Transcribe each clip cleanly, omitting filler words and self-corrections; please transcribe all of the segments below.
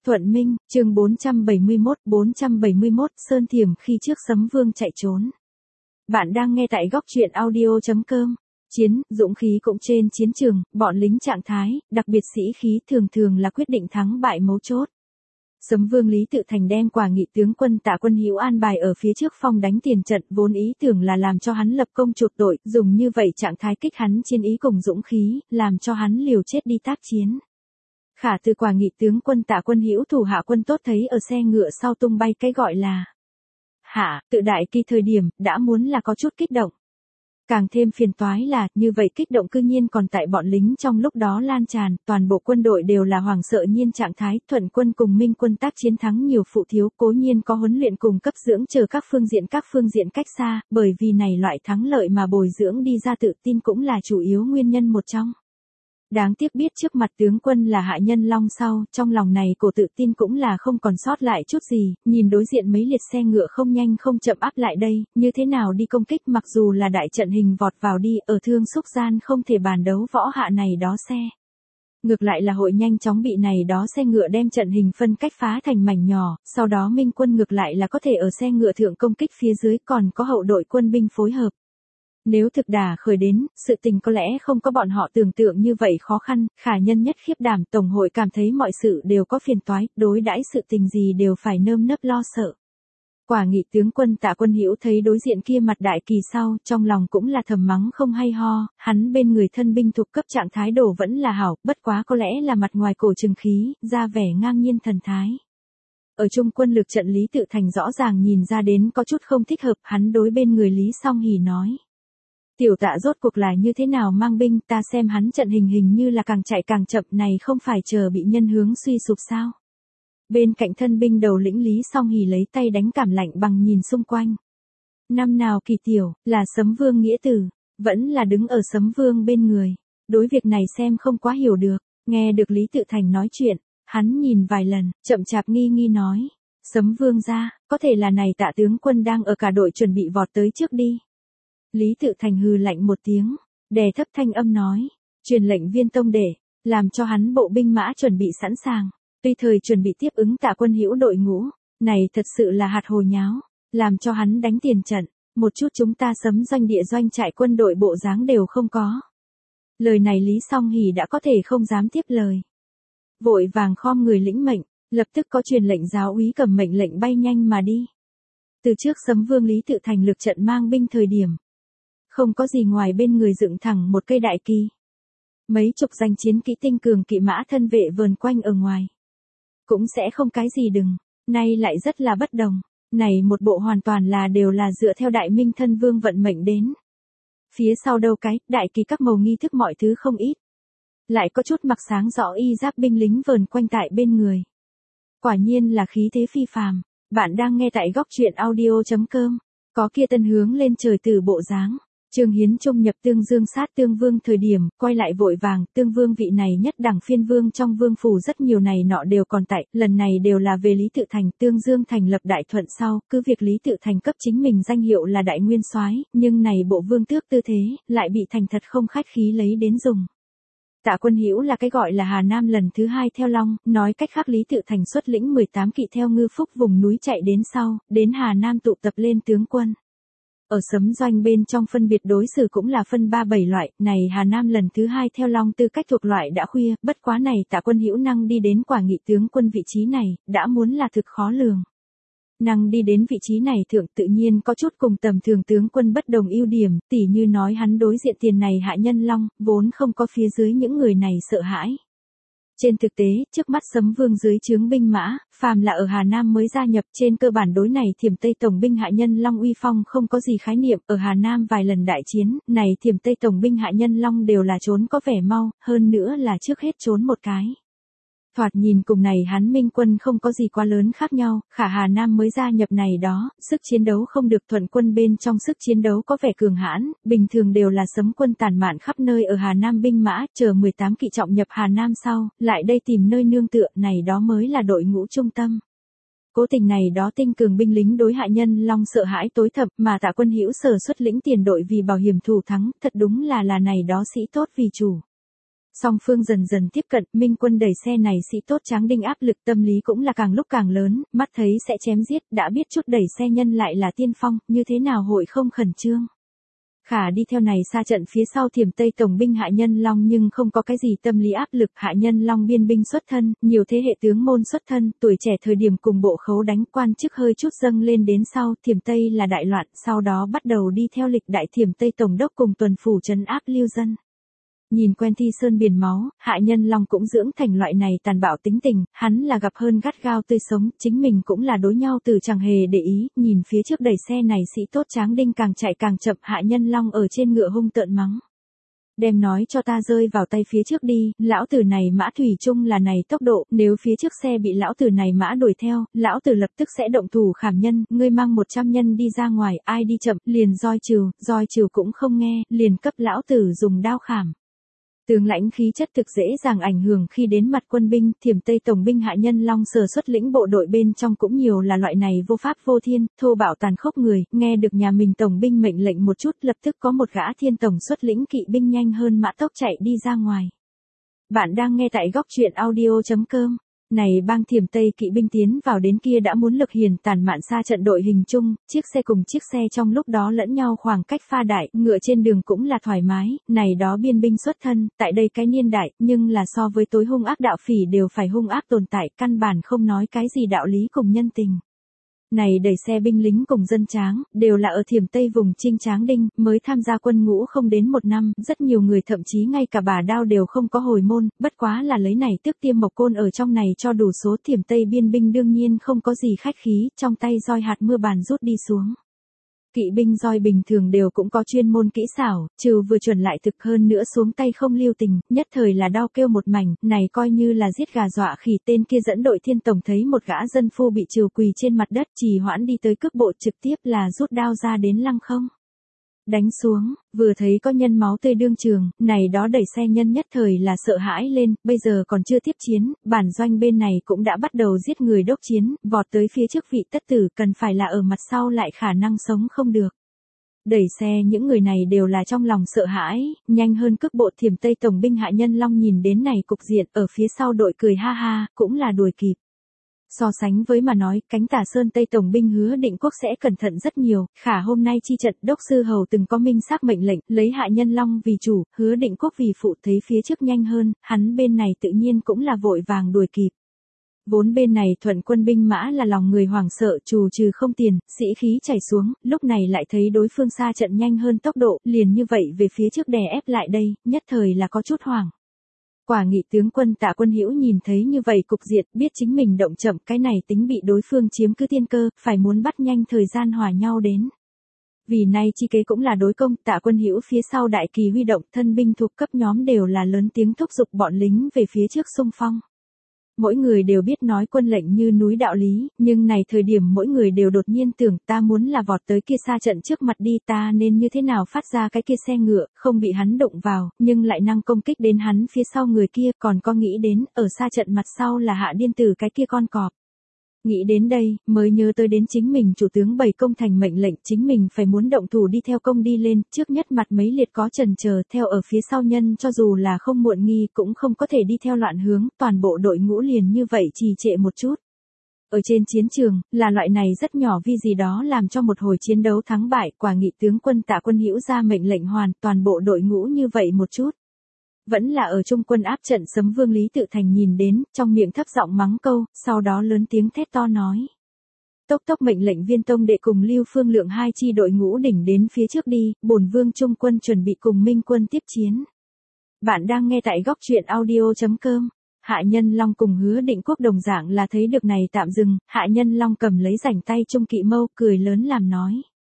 Thuận Minh, chương 471, Sơn Thiểm khi trước Sấm Vương chạy trốn. Bạn đang nghe tại góc truyện audio.com. Chiến, dũng khí cũng trên chiến trường, bọn lính trạng thái, đặc biệt sĩ khí thường thường là quyết định thắng bại mấu chốt. Sấm Vương Lý Tự Thành đem Quả Nghị tướng quân Tạ Quân Hữu an bài ở phía trước phong đánh tiền trận, vốn ý tưởng là làm cho hắn lập công chuộc tội, dùng như vậy trạng thái kích hắn chiến ý cùng dũng khí, làm cho hắn liều chết đi tác chiến. Khả từ Quả Nghị tướng quân Tạ Quân Hữu thủ hạ quân tốt thấy ở xe ngựa sau tung bay cái gọi là hạ, tự đại kỳ thời điểm, đã muốn là có chút kích động. Càng thêm phiền toái là, như vậy kích động cư nhiên còn tại bọn lính trong lúc đó lan tràn, toàn bộ quân đội đều là hoảng sợ nhiên trạng thái, Thuận quân cùng Minh quân tác chiến thắng nhiều phụ thiếu, cố nhiên có huấn luyện cùng cấp dưỡng chờ các phương diện cách xa, bởi vì này loại thắng lợi mà bồi dưỡng đi ra tự tin cũng là chủ yếu nguyên nhân một trong. Đáng tiếc biết trước mặt tướng quân là hạ nhân long sau, trong lòng này cổ tự tin cũng là không còn sót lại chút gì, nhìn đối diện mấy liệt xe ngựa không nhanh không chậm áp lại đây, như thế nào đi công kích mặc dù là đại trận hình vọt vào đi, ở thương xúc gian không thể bàn đấu võ hạ này đó xe. Ngược lại là hội nhanh chóng bị này đó xe ngựa đem trận hình phân cách phá thành mảnh nhỏ, sau đó Minh quân ngược lại là có thể ở xe ngựa thượng công kích phía dưới còn có hậu đội quân binh phối hợp. Nếu thực đà khởi đến, sự tình có lẽ không có bọn họ tưởng tượng như vậy khó khăn, khả nhân nhất khiếp đảm tổng hội cảm thấy mọi sự đều có phiền toái, đối đãi sự tình gì đều phải nơm nớp lo sợ. Quả Nghị tướng quân Tạ Quân Hữu thấy đối diện kia mặt đại kỳ sau, trong lòng cũng là thầm mắng không hay ho, hắn bên người thân binh thuộc cấp trạng thái độ vẫn là hảo, bất quá có lẽ là mặt ngoài cổ trừng khí, ra vẻ ngang nhiên thần thái. Ở trung quân lực trận Lý Tự Thành rõ ràng nhìn ra đến có chút không thích hợp, hắn đối bên người Lý Song Hỉ nói. Tiểu Tạ rốt cuộc là như thế nào mang binh, ta xem hắn trận hình như là càng chạy càng chậm, này không phải chờ bị nhân hướng suy sụp sao. Bên cạnh thân binh đầu lĩnh Lý Song Hỉ lấy tay đánh cảm lạnh bằng nhìn xung quanh. Năm nào Kỳ tiểu, là Sấm Vương nghĩa tử, vẫn là đứng ở Sấm Vương bên người. Đối việc này xem không quá hiểu được, nghe được Lý Tự Thành nói chuyện, hắn nhìn vài lần, chậm chạp nghi nói. Sấm Vương ra, có thể là này Tạ tướng quân đang ở cả đội chuẩn bị vọt tới trước đi. Lý Tự Thành hừ lạnh một tiếng, đè thấp thanh âm nói, truyền lệnh Viên Tông để, làm cho hắn bộ binh mã chuẩn bị sẵn sàng, tùy thời chuẩn bị tiếp ứng Tạ Quân Hữu đội ngũ, này thật sự là hạt hồ nháo, làm cho hắn đánh tiền trận, một chút chúng ta Sấm doanh địa doanh trại quân đội bộ dáng đều không có. Lời này Lý Song Hỉ đã có thể không dám tiếp lời. Vội vàng khom người lĩnh mệnh, lập tức có truyền lệnh giáo úy cầm mệnh lệnh bay nhanh mà đi. Từ trước Sấm Vương Lý Tự Thành lực trận mang binh thời điểm. Không có gì ngoài bên người dựng thẳng một cây đại kỳ. Mấy chục danh chiến kỹ tinh cường kỵ mã thân vệ vờn quanh ở ngoài. Cũng sẽ không cái gì đừng, nay lại rất là bất đồng. Này một bộ hoàn toàn là đều là dựa theo Đại Minh thân vương vận mệnh đến. Phía sau đâu cái, đại kỳ các màu nghi thức mọi thứ không ít. Lại có chút mặc sáng rõ y giáp binh lính vờn quanh tại bên người. Quả nhiên là khí thế phi phàm. Bạn đang nghe tại góc truyện audio.com. Có kia tân hướng lên trời từ bộ dáng. Trương Hiến Trung nhập Tương Dương sát Tương Vương thời điểm, quay lại vội vàng, Tương Vương vị này nhất đẳng phiên vương trong vương phủ rất nhiều này nọ đều còn tại, lần này đều là về Lý Tự Thành, Tương Dương thành lập đại thuận sau, cứ việc Lý Tự Thành cấp chính mình danh hiệu là đại nguyên soái, nhưng này bộ vương tước tư thế, lại bị thành thật không khách khí lấy đến dùng. Tạ Quân Hữu là cái gọi là Hà Nam lần thứ 2 theo Long, nói cách khác Lý Tự Thành xuất lĩnh 18 kỵ theo Ngư Phúc vùng núi chạy đến sau, đến Hà Nam tụ tập lên tướng quân. Ở Sấm doanh bên trong phân biệt đối xử cũng là phân 3-7 loại, này Hà Nam lần thứ 2 theo Long tư cách thuộc loại đã khuya, bất quá này Tạ Quân Hữu năng đi đến Quả Nghị tướng quân vị trí này, đã muốn là thực khó lường. Năng đi đến vị trí này thượng tự nhiên có chút cùng tầm thường tướng quân bất đồng ưu điểm, tỉ như nói hắn đối diện tiền này hạ nhân Long, vốn không có phía dưới những người này sợ hãi. Trên thực tế, trước mắt Sấm Vương dưới trướng binh mã, phàm là ở Hà Nam mới gia nhập trên cơ bản đối này Thiểm Tây Tổng binh hạ nhân Long uy phong không có gì khái niệm, ở Hà Nam vài lần đại chiến, này Thiểm Tây Tổng binh hạ nhân Long đều là trốn có vẻ mau, hơn nữa là trước hết trốn một cái. Thoạt nhìn cùng này hắn Minh quân không có gì quá lớn khác nhau, khả Hà Nam mới gia nhập này đó, sức chiến đấu không được Thuận quân bên trong sức chiến đấu có vẻ cường hãn, bình thường đều là Sấm quân tản mạn khắp nơi ở Hà Nam binh mã, chờ 18 kỵ trọng nhập Hà Nam sau, lại đây tìm nơi nương tựa, này đó mới là đội ngũ trung tâm. Cố tình này đó tinh cường binh lính đối hạ nhân Long sợ hãi tối thập, mà Tạ Quân Hữu sở xuất lĩnh tiền đội vì bảo hiểm thủ thắng, thật đúng là này đó sĩ tốt vì chủ. Song phương dần dần tiếp cận, Minh Quân đẩy xe này sĩ tốt Tráng Đinh áp lực tâm lý cũng là càng lúc càng lớn, mắt thấy sẽ chém giết, đã biết chút đẩy xe nhân lại là tiên phong, như thế nào hội không khẩn trương. Khả đi theo này xa trận phía sau Thiểm Tây tổng binh Hạ Nhân Long nhưng không có cái gì tâm lý áp lực. Hạ Nhân Long biên binh xuất thân, nhiều thế hệ tướng môn xuất thân, tuổi trẻ thời điểm cùng bộ khấu đánh quan chức hơi chút dâng lên đến sau. Thiểm Tây là đại loạn, sau đó bắt đầu đi theo lịch đại Thiểm Tây tổng đốc cùng tuần phủ trấn áp lưu dân. Nhìn quen thi sơn biển máu, Hạ Nhân Long cũng dưỡng thành loại này tàn bạo tính tình, hắn là gặp hơn gắt gao tươi sống, chính mình cũng là đối nhau từ chẳng hề để ý, nhìn phía trước đẩy xe này sĩ tốt Tráng Đinh càng chạy càng chậm. Hạ Nhân Long ở trên ngựa hung tợn mắng. Đem nói cho ta rơi vào tay phía trước đi, lão tử này mã thủy chung là này tốc độ, nếu phía trước xe bị lão tử này mã đuổi theo, lão tử lập tức sẽ động thủ khảm nhân, ngươi mang 100 nhân đi ra ngoài, ai đi chậm, liền roi trừ cũng không nghe, liền cấp lão tử dùng đao khảm. Tướng lãnh khí chất thực dễ dàng ảnh hưởng khi đến mặt quân binh. Thiểm Tây tổng binh Hạ Nhân Long sở xuất lĩnh bộ đội bên trong cũng nhiều là loại này vô pháp vô thiên, thô bạo tàn khốc người, nghe được nhà mình tổng binh mệnh lệnh một chút lập tức có một gã thiên tổng xuất lĩnh kỵ binh nhanh hơn mã tốc chạy đi ra ngoài. Bạn đang nghe tại góc truyện audio.com. Này bang Thiểm Tây kỵ binh tiến vào đến kia đã muốn lực hiền tàn mạn xa trận đội hình chung, chiếc xe cùng chiếc xe trong lúc đó lẫn nhau khoảng cách pha đại, ngựa trên đường cũng là thoải mái, này đó biên binh xuất thân, tại đây cái niên đại, nhưng là so với tối hung ác đạo phỉ đều phải hung ác tồn tại, căn bản không nói cái gì đạo lý cùng nhân tình. Này đẩy xe binh lính cùng dân Tráng, đều là ở Thiểm Tây vùng Trinh Tráng Đinh, mới tham gia quân ngũ không đến 1 năm, rất nhiều người thậm chí ngay cả bà đao đều không có hồi môn, bất quá là lấy này tước tiêm mộc côn ở trong này cho đủ số. Thiểm Tây biên binh đương nhiên không có gì khách khí, trong tay roi hạt mưa bàn rút đi xuống. Kỵ binh roi bình thường đều cũng có chuyên môn kỹ xảo, trừ vừa chuẩn lại thực hơn nữa xuống tay không lưu tình, nhất thời là đao kêu một mảnh, này coi như là giết gà dọa khỉ. Tên kia dẫn đội thiên tổng thấy một gã dân phu bị trừ quỳ trên mặt đất, trì hoãn đi tới cước bộ, trực tiếp là rút đao ra đến lăng không đánh xuống, vừa thấy có nhân máu tươi đương trường, này đó đẩy xe nhân nhất thời là sợ hãi lên, bây giờ còn chưa tiếp chiến, bản doanh bên này cũng đã bắt đầu giết người đốc chiến, vọt tới phía trước vị tất tử, cần phải là ở mặt sau lại khả năng sống không được. Đẩy xe những người này đều là trong lòng sợ hãi, nhanh hơn cước bộ. Thiểm Tây tổng binh Hạ Nhân Long nhìn đến này cục diện, ở phía sau đội cười ha ha, cũng là đuổi kịp. So sánh với mà nói, cánh Tả Sơn Tây tổng binh Hứa Định Quốc sẽ cẩn thận rất nhiều, khả hôm nay chi trận đốc sư hầu từng có minh xác mệnh lệnh, lấy Hạ Nhân Long vì chủ, Hứa Định Quốc vì phụ, thấy phía trước nhanh hơn, hắn bên này tự nhiên cũng là vội vàng đuổi kịp. Vốn bên này thuận quân binh mã là lòng người hoảng sợ, trù trừ không tiền, sĩ khí chảy xuống, lúc này lại thấy đối phương xa trận nhanh hơn tốc độ, liền như vậy về phía trước đè ép lại đây, nhất thời là có chút hoảng. Quả nghị tướng quân Tạ Quân Hữu nhìn thấy như vậy cục diện, biết chính mình động chậm, cái này tính bị đối phương chiếm cứ tiên cơ, phải muốn bắt nhanh thời gian hòa nhau đến. Vì nay chi kế cũng là đối công. Tạ Quân Hữu phía sau đại kỳ huy động, thân binh thuộc cấp nhóm đều là lớn tiếng thúc giục bọn lính về phía trước xung phong. Mỗi người đều biết nói quân lệnh như núi đạo lý, nhưng này thời điểm mỗi người đều đột nhiên tưởng, ta muốn là vọt tới kia xa trận trước mặt đi, ta nên như thế nào phát ra cái kia xe ngựa, không bị hắn đụng vào, nhưng lại năng công kích đến hắn phía sau người kia, còn có nghĩ đến, ở xa trận mặt sau là Hạ Điên Tử cái kia con cọp. Nghĩ đến đây, mới nhớ tới đến chính mình chủ tướng bày công thành mệnh lệnh, chính mình phải muốn động thủ đi theo công đi lên, trước nhất mặt mấy liệt có chần chờ, theo ở phía sau nhân cho dù là không muộn nghi cũng không có thể đi theo loạn hướng, toàn bộ đội ngũ liền như vậy trì trệ một chút. Ở trên chiến trường, là loại này rất nhỏ vi gì đó làm cho một hồi chiến đấu thắng bại, quả nghị tướng quân Tạ Quân Hữu ra mệnh lệnh hoàn, toàn bộ đội ngũ như vậy một chút. Vẫn là ở trung quân áp trận Sấm Vương Lý Tự Thành nhìn đến, trong miệng thấp giọng mắng câu, sau đó lớn tiếng thét to nói. Tốc tốc mệnh lệnh Viên Tông Đệ cùng Lưu Phương Lượng hai chi đội ngũ đỉnh đến phía trước đi, bổn vương trung quân chuẩn bị cùng Minh quân tiếp chiến. Bạn đang nghe tại góc truyện audio.com. Hạ Nhân Long cùng Hứa Định Quốc đồng dạng là thấy được này tạm dừng, Hạ Nhân Long cầm lấy rảnh tay trung kỵ mâu, cười lớn làm nói.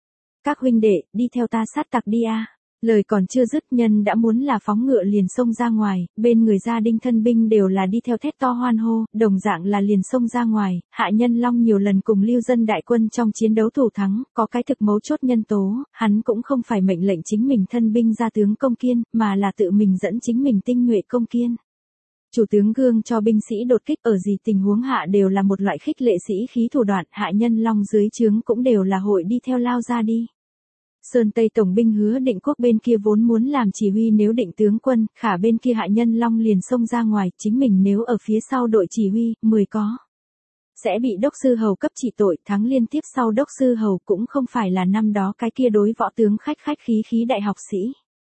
Các huynh đệ, đi theo ta sát tặc đi a. Lời còn chưa dứt, nhân đã muốn là phóng ngựa liền xông ra ngoài, bên người gia đinh thân binh đều là đi theo thét to hoan hô, đồng dạng là liền xông ra ngoài. Hạ Nhân Long nhiều lần cùng lưu dân đại quân trong chiến đấu thủ thắng, có cái thực mấu chốt nhân tố, hắn cũng không phải mệnh lệnh chính mình thân binh ra tướng công kiên, mà là tự mình dẫn chính mình tinh nhuệ công kiên. Chủ tướng gương cho binh sĩ đột kích ở gì tình huống hạ đều là một loại khích lệ sĩ khí thủ đoạn, Hạ Nhân Long dưới trướng cũng đều là hội đi theo lao ra đi. Sơn Tây Tổng binh Hứa Định Quốc bên kia vốn muốn làm chỉ huy nếu Định tướng quân, khả bên kia Hạ Nhân Long liền xông ra ngoài, chính mình nếu ở phía sau đội chỉ huy, 10 có. Sẽ bị đốc sư hầu cấp trị tội, thắng liên tiếp sau đốc sư hầu cũng không phải là năm đó cái kia đối võ tướng khách khí đại học sĩ.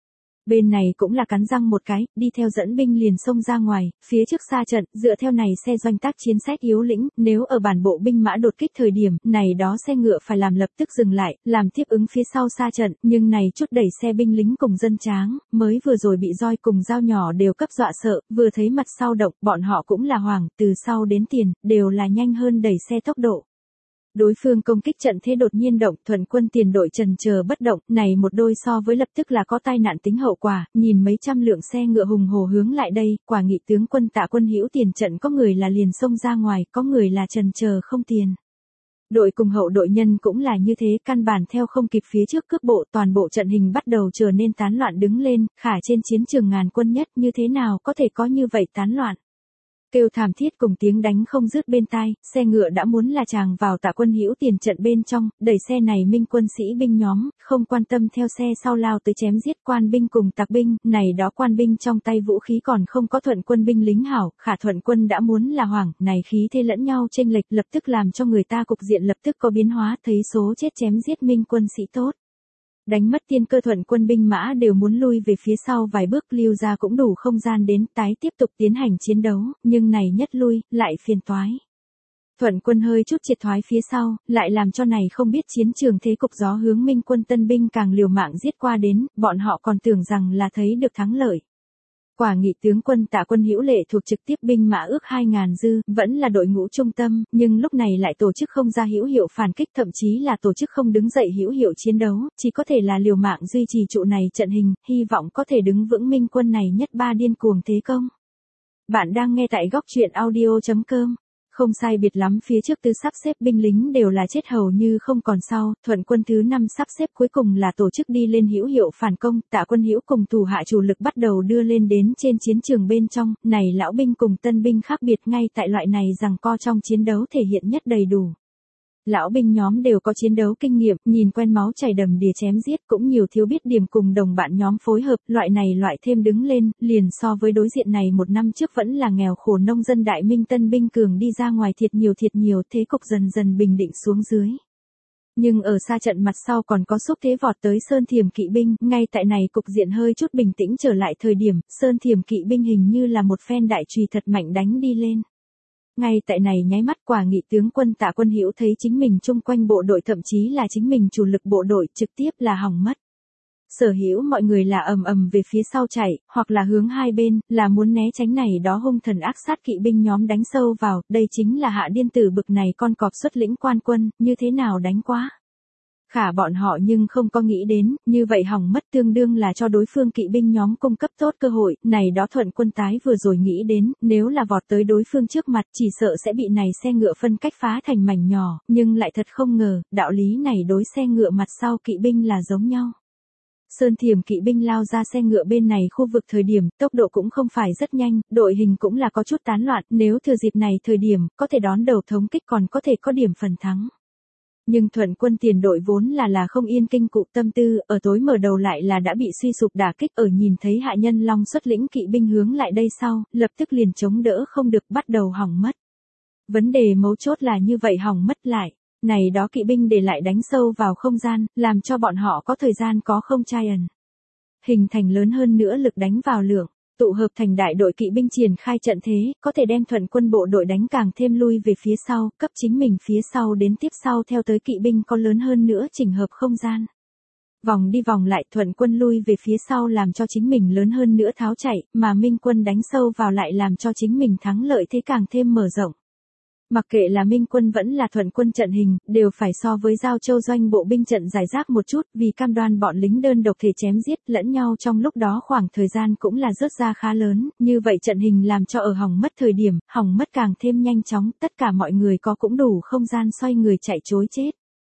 Bên này cũng là cắn răng một cái, đi theo dẫn binh liền xông ra ngoài, phía trước xa trận, dựa theo này xe doanh tác chiến sách yếu lĩnh, nếu ở bản bộ binh mã đột kích thời điểm, này đó xe ngựa phải làm lập tức dừng lại, làm tiếp ứng phía sau xa trận, nhưng này chút đẩy xe binh lính cùng dân tráng, mới vừa rồi bị roi cùng dao nhỏ đều cấp dọa sợ, vừa thấy mặt sau động, bọn họ cũng là hoảng, từ sau đến tiền, đều là nhanh hơn đẩy xe tốc độ. Đối phương công kích trận thế đột nhiên động, Thuận quân tiền đội trần chờ bất động, này một đôi so với lập tức là có tai nạn tính hậu quả, nhìn mấy trăm lượng xe ngựa hùng hổ hướng lại đây, quả nghị tướng quân Tạ Quân Hữu tiền trận có người là liền xông ra ngoài, có người là trần chờ không tiền. Đội cùng hậu đội nhân cũng là như thế, căn bản theo không kịp phía trước cướp bộ, toàn bộ trận hình bắt đầu trở nên tán loạn đứng lên, khả trên chiến trường ngàn quân nhất như thế nào có thể có như vậy tán loạn. Kêu thảm thiết cùng tiếng đánh không dứt bên tai, xe ngựa đã muốn là tràng vào Tạ Quân Hữu tiền trận bên trong, đẩy xe này Minh quân sĩ binh nhóm, không quan tâm theo xe sau lao tới chém giết quan binh cùng tặc binh, này đó quan binh trong tay vũ khí còn không có Thuận quân binh lính hảo, khả Thuận quân đã muốn là hoảng, này khí thế lẫn nhau chênh lệch lập tức làm cho người ta cục diện lập tức có biến hóa, thấy số chết chém giết Minh quân sĩ tốt. Đánh mất tiên cơ Thuận quân binh mã đều muốn lui về phía sau vài bước, lưu ra cũng đủ không gian đến tái tiếp tục tiến hành chiến đấu, nhưng này nhất lui, lại phiền toái. Thuận quân hơi chút triệt thoái phía sau, lại làm cho này không biết chiến trường thế cục gió hướng Minh quân tân binh càng liều mạng giết qua đến, bọn họ còn tưởng rằng là thấy được thắng lợi. Quả nghị tướng quân Tạ Quân Hữu lệ thuộc trực tiếp binh mã ước 2.000 dư, vẫn là đội ngũ trung tâm, nhưng lúc này lại tổ chức không ra hữu hiệu phản kích, thậm chí là tổ chức không đứng dậy hữu hiệu chiến đấu, chỉ có thể là liều mạng duy trì trụ này trận hình, hy vọng có thể đứng vững Minh quân này nhất ba điên cuồng thế công. Bạn đang nghe tại góc truyện audio.com. Không sai biệt lắm, phía trước tứ sắp xếp binh lính đều là chết hầu như không còn sau, Thuận quân thứ 5 sắp xếp cuối cùng là tổ chức đi lên hữu hiệu phản công, Tạ Quân Hữu cùng thủ hạ chủ lực bắt đầu đưa lên đến trên chiến trường bên trong, này lão binh cùng tân binh khác biệt ngay tại loại này rằng co trong chiến đấu thể hiện nhất đầy đủ. Lão binh nhóm đều có chiến đấu kinh nghiệm, nhìn quen máu chảy đầm đìa chém giết, cũng nhiều thiếu biết điểm cùng đồng bạn nhóm phối hợp, loại này loại thêm đứng lên, liền so với đối diện này một năm trước vẫn là nghèo khổ nông dân đại minh tân binh cường đi ra ngoài thiệt nhiều, thế cục dần dần bình định xuống dưới. Nhưng ở xa trận mặt sau còn có xúc thế vọt tới Sơn Thiềm kỵ binh, ngay tại này cục diện hơi chút bình tĩnh trở lại thời điểm, Sơn Thiềm kỵ binh hình như là một phen đại chùy thật mạnh đánh đi lên. Ngay tại này nháy mắt, quả nghị tướng quân Tạ Quân Hữu thấy chính mình chung quanh bộ đội, thậm chí là chính mình chủ lực bộ đội trực tiếp là hỏng mất. Sở hữu mọi người là ầm về phía sau chạy, hoặc là hướng hai bên, là muốn né tránh này đó hung thần ác sát kỵ binh nhóm đánh sâu vào, đây chính là hạ điên tử bực này con cọp xuất lĩnh quan quân, như thế nào đánh quá. Khả bọn họ nhưng không có nghĩ đến, như vậy hỏng mất tương đương là cho đối phương kỵ binh nhóm cung cấp tốt cơ hội, này đó Thuận quân tái vừa rồi nghĩ đến, nếu là vọt tới đối phương trước mặt chỉ sợ sẽ bị này xe ngựa phân cách phá thành mảnh nhỏ, nhưng lại thật không ngờ, đạo lý này đối xe ngựa mặt sau kỵ binh là giống nhau. Sơn Thiềm kỵ binh lao ra xe ngựa bên này khu vực thời điểm, tốc độ cũng không phải rất nhanh, đội hình cũng là có chút tán loạn, nếu thừa dịp này thời điểm, có thể đón đầu thống kích còn có thể có điểm phần thắng. Nhưng Thuận quân tiền đội vốn là không yên kinh cụ tâm tư, ở tối mở đầu lại là đã bị suy sụp đả kích, ở nhìn thấy Hạ Nhân Long xuất lĩnh kỵ binh hướng lại đây sau, lập tức liền chống đỡ không được, bắt đầu hỏng mất. Vấn đề mấu chốt là như vậy hỏng mất lại, này đó kỵ binh để lại đánh sâu vào không gian, làm cho bọn họ có thời gian có không chai ẩn. Hình thành lớn hơn nữa lực đánh vào lượng. Tụ hợp thành đại đội kỵ binh triển khai trận thế, có thể đem Thuận quân bộ đội đánh càng thêm lui về phía sau, cấp chính mình phía sau đến tiếp sau theo tới kỵ binh có lớn hơn nữa chỉnh hợp không gian. Vòng đi vòng lại, Thuận quân lui về phía sau làm cho chính mình lớn hơn nữa tháo chạy, mà Minh quân đánh sâu vào lại làm cho chính mình thắng lợi thế càng thêm mở rộng. Mặc kệ là Minh quân vẫn là Thuận quân trận hình, đều phải so với Giao Châu doanh bộ binh trận giải rác một chút, vì cam đoan bọn lính đơn độc thể chém giết lẫn nhau trong lúc đó khoảng thời gian cũng là rớt ra khá lớn, như vậy trận hình làm cho ở hỏng mất thời điểm, hỏng mất càng thêm nhanh chóng, tất cả mọi người có cũng đủ không gian xoay người chạy trối chết.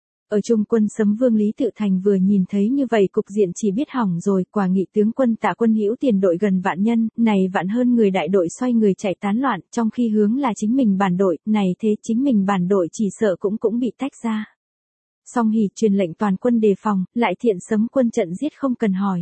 Ở trung quân Sấm Vương Lý Tự Thành vừa nhìn thấy như vậy cục diện chỉ biết hỏng rồi, quả nghị tướng quân Tạ Quân Hữu tiền đội gần vạn nhân, này vạn hơn người đại đội xoay người chạy tán loạn, trong khi hướng là chính mình bản đội, này thế chính mình bản đội chỉ sợ cũng bị tách ra. Song Hỷ truyền lệnh toàn quân đề phòng, lại thiện sấm quân trận giết không cần hỏi.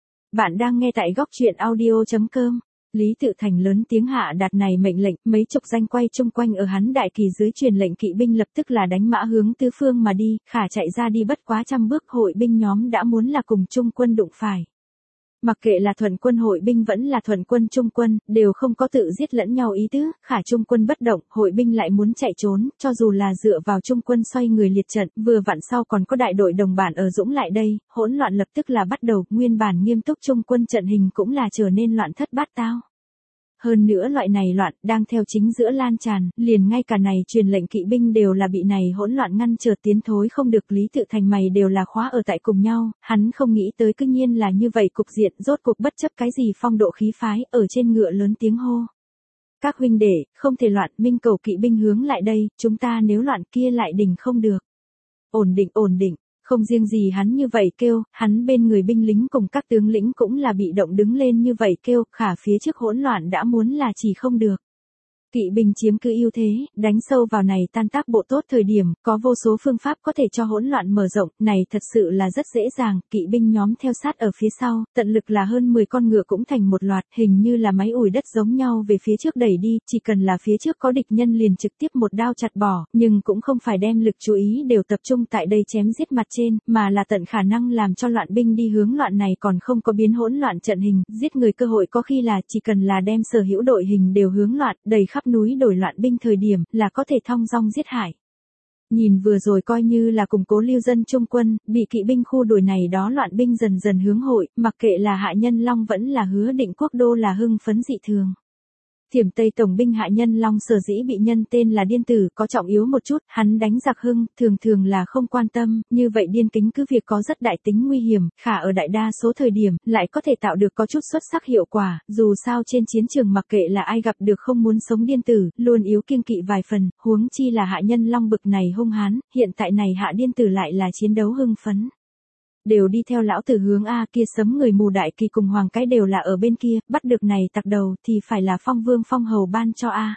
Bạn đang nghe tại góc truyện audio.com. Lý Tự Thành lớn tiếng hạ đạt này mệnh lệnh, mấy chục danh quay chung quanh ở hắn đại kỳ dưới truyền lệnh kỵ binh lập tức là đánh mã hướng tứ phương mà đi, khả chạy ra đi bất quá trăm bước hội binh nhóm đã muốn là cùng chung quân đụng phải. Mặc kệ là thuận quân hội binh vẫn là thuận quân trung quân, đều không có tự giết lẫn nhau ý tứ, khả trung quân bất động, hội binh lại muốn chạy trốn, cho dù là dựa vào trung quân xoay người liệt trận, vừa vặn sau còn có đại đội đồng bản ở dũng lại đây, hỗn loạn lập tức là bắt đầu, nguyên bản nghiêm túc trung quân trận hình cũng là trở nên loạn thất bát tao. Hơn nữa loại này loạn đang theo chính giữa lan tràn, liền ngay cả này truyền lệnh kỵ binh đều là bị này hỗn loạn ngăn trở tiến thối không được. Lý Tự Thành mày đều là khóa ở tại cùng nhau, hắn không nghĩ tới cư nhiên là như vậy cục diện, rốt cuộc bất chấp cái gì phong độ khí phái, ở trên ngựa lớn tiếng hô. Các huynh đệ, không thể loạn, Minh Cầu kỵ binh hướng lại đây, chúng ta nếu loạn kia lại đình không được. Ổn định, ổn định. Không riêng gì hắn như vậy kêu, hắn bên người binh lính cùng các tướng lĩnh cũng là bị động đứng lên như vậy kêu, khả phía trước hỗn loạn đã muốn là chỉ không được. Kỵ binh chiếm cứ ưu thế, đánh sâu vào này tan tác bộ tốt thời điểm, có vô số phương pháp có thể cho hỗn loạn mở rộng, này thật sự là rất dễ dàng, kỵ binh nhóm theo sát ở phía sau, tận lực là hơn 10 con ngựa cũng thành một loạt, hình như là máy ủi đất giống nhau về phía trước đẩy đi, chỉ cần là phía trước có địch nhân liền trực tiếp một đao chặt bỏ, nhưng cũng không phải đem lực chú ý đều tập trung tại đây chém giết mặt trên, mà là tận khả năng làm cho loạn binh đi hướng loạn này còn không có biến hỗn loạn trận hình, giết người cơ hội có khi là chỉ cần là đem sở hữu đội hình đều hướng loạn, đầy khắp núi đổi loạn binh thời điểm là có thể thong dong giết hại. Nhìn vừa rồi coi như là củng cố lưu dân trung quân, bị kỵ binh khu đuổi này đó loạn binh dần dần hướng hội, mặc kệ là Hạ Nhân Long vẫn là Hứa Định Quốc đô là hưng phấn dị thường. Thiểm Tây tổng binh Hạ Nhân Long sở dĩ bị nhân tên là điên tử, có trọng yếu một chút, hắn đánh giặc hưng, thường là không quan tâm, như vậy điên kính cứ việc có rất đại tính nguy hiểm, khả ở đại đa số thời điểm, lại có thể tạo được có chút xuất sắc hiệu quả, dù sao trên chiến trường mặc kệ là ai gặp được không muốn sống điên tử, luôn yếu kiêng kỵ vài phần, huống chi là Hạ Nhân Long bực này hung hán, hiện tại này Hạ điên tử lại là chiến đấu hưng phấn. Đều đi theo lão tử hướng A kia sấm người mù đại kỳ cùng hoàng cái đều là ở bên kia, bắt được này tặc đầu thì phải là phong vương phong hầu ban cho A.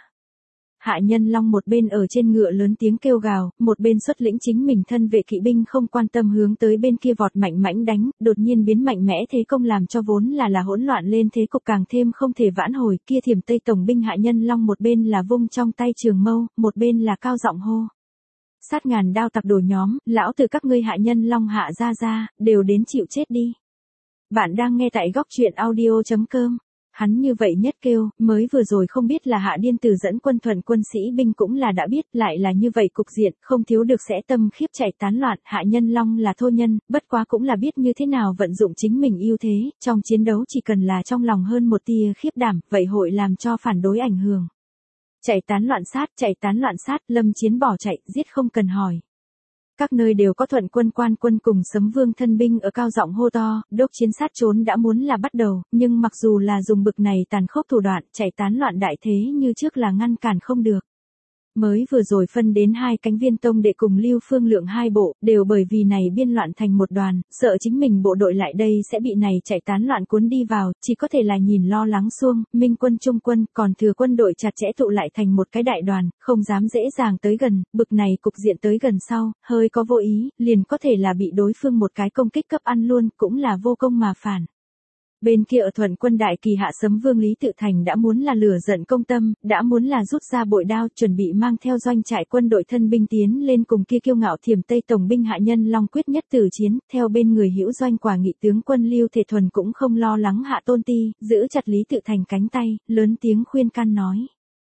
Hạ Nhân Long một bên ở trên ngựa lớn tiếng kêu gào, một bên xuất lĩnh chính mình thân vệ kỵ binh không quan tâm hướng tới bên kia vọt mạnh mãnh đánh, đột nhiên biến mạnh mẽ thế công làm cho vốn là hỗn loạn lên thế cục càng thêm không thể vãn hồi, kia Thiểm Tây tổng binh Hạ Nhân Long một bên là vung trong tay trường mâu, một bên là cao giọng hô. Sát ngàn đao tặc đồ nhóm, lão từ các ngươi Hạ Nhân Long hạ ra, đều đến chịu chết đi. Bạn đang nghe tại góc truyện audio.com. Hắn như vậy nhất kêu, mới vừa rồi không biết là Hạ điên tử dẫn quân thuần quân sĩ binh cũng là đã biết, lại là như vậy cục diện, không thiếu được sẽ tâm khiếp chạy tán loạn, Hạ Nhân Long là thô nhân, bất quá cũng là biết như thế nào vận dụng chính mình ưu thế, trong chiến đấu chỉ cần là trong lòng hơn một tia khiếp đảm, vậy hội làm cho phản đối ảnh hưởng. Chạy tán loạn sát, lâm chiến bỏ chạy, giết không cần hỏi. Các nơi đều có thuận quân quan quân cùng sấm vương thân binh ở cao giọng hô to, đốc chiến sát trốn đã muốn là bắt đầu, nhưng mặc dù là dùng bực này tàn khốc thủ đoạn, chạy tán loạn đại thế như trước là ngăn cản không được. Mới vừa rồi phân đến hai cánh Viên Tông đệ cùng Lưu Phương Lượng hai bộ, đều bởi vì này biên loạn thành một đoàn, sợ chính mình bộ đội lại đây sẽ bị này chạy tán loạn cuốn đi vào, chỉ có thể là nhìn lo lắng xuông, Minh quân trung quân, còn thừa quân đội chặt chẽ tụ lại thành một cái đại đoàn, không dám dễ dàng tới gần, bực này cục diện tới gần sau, hơi có vô ý, liền có thể là bị đối phương một cái công kích cấp ăn luôn, cũng là vô công mà phản. Bên kia ở thuận quân đại kỳ Hạ Sấm Vương Lý Tự Thành đã muốn là lửa giận công tâm, đã muốn là rút ra bội đao chuẩn bị mang theo doanh trại quân đội thân binh tiến lên cùng kia kiêu ngạo Thiểm Tây tổng binh Hạ Nhân Long quyết nhất tử chiến, theo bên người hữu doanh quả nghị tướng quân Lưu Thể Thuần cũng không lo lắng Hạ Tôn Ti, giữ chặt Lý Tự Thành cánh tay, lớn tiếng khuyên can nói.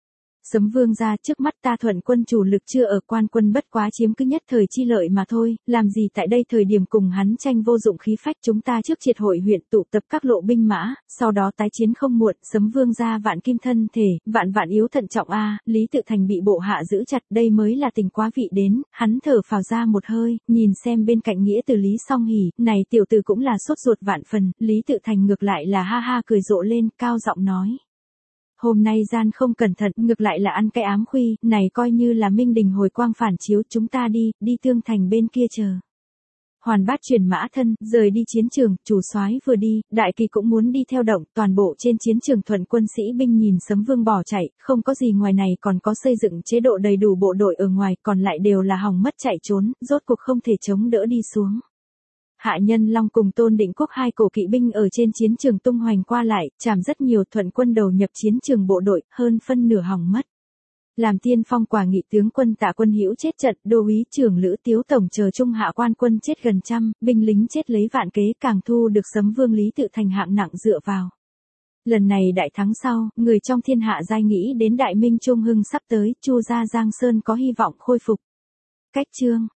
Sấm Vương ra trước mắt ta thuận quân chủ lực chưa ở quan quân bất quá chiếm cứ nhất thời chi lợi mà thôi, làm gì tại đây thời điểm cùng hắn tranh vô dụng khí phách chúng ta trước triệt hội huyện tụ tập các lộ binh mã, sau đó tái chiến không muộn, Sấm Vương ra vạn kim thân thể, vạn yếu thận trọng a. Lý Tự Thành bị bộ hạ giữ chặt, đây mới là tình quá vị đến, hắn thở phào ra một hơi, nhìn xem bên cạnh nghĩa từ Lý Song Hỷ, này tiểu tử cũng là sốt ruột vạn phần, Lý Tự Thành ngược lại là ha ha cười rộ lên, cao giọng nói. Hôm nay gian không cẩn thận, ngược lại là ăn cái ám khuy, này coi như là minh đình hồi quang phản chiếu, chúng ta đi Tương Thành bên kia chờ. Hoàn Bát truyền mã thân, rời đi chiến trường, chủ soái vừa đi, đại kỳ cũng muốn đi theo động, toàn bộ trên chiến trường thuận quân sĩ binh nhìn Sấm Vương bỏ chạy, không có gì ngoài này còn có xây dựng chế độ đầy đủ bộ đội ở ngoài, còn lại đều là hỏng mất chạy trốn, rốt cuộc không thể chống đỡ đi xuống. Hạ Nhân Long cùng Tôn Định Quốc hai cổ kỵ binh ở trên chiến trường tung hoành qua lại, chạm rất nhiều thuận quân đầu nhập chiến trường bộ đội, hơn phân nửa hỏng mất. Làm tiên phong quả nghị tướng quân Tạ Quân Hữu chết trận, đô úy trưởng Lữ Tiếu tổng chờ trung hạ quan quân chết gần trăm, binh lính chết lấy vạn kế, càng thu được Sấm Vương Lý Tự Thành hạng nặng dựa vào. Lần này đại thắng sau, người trong thiên hạ giai nghĩ đến đại minh trung hưng sắp tới, Chu gia Giang Sơn có hy vọng khôi phục. Cách chương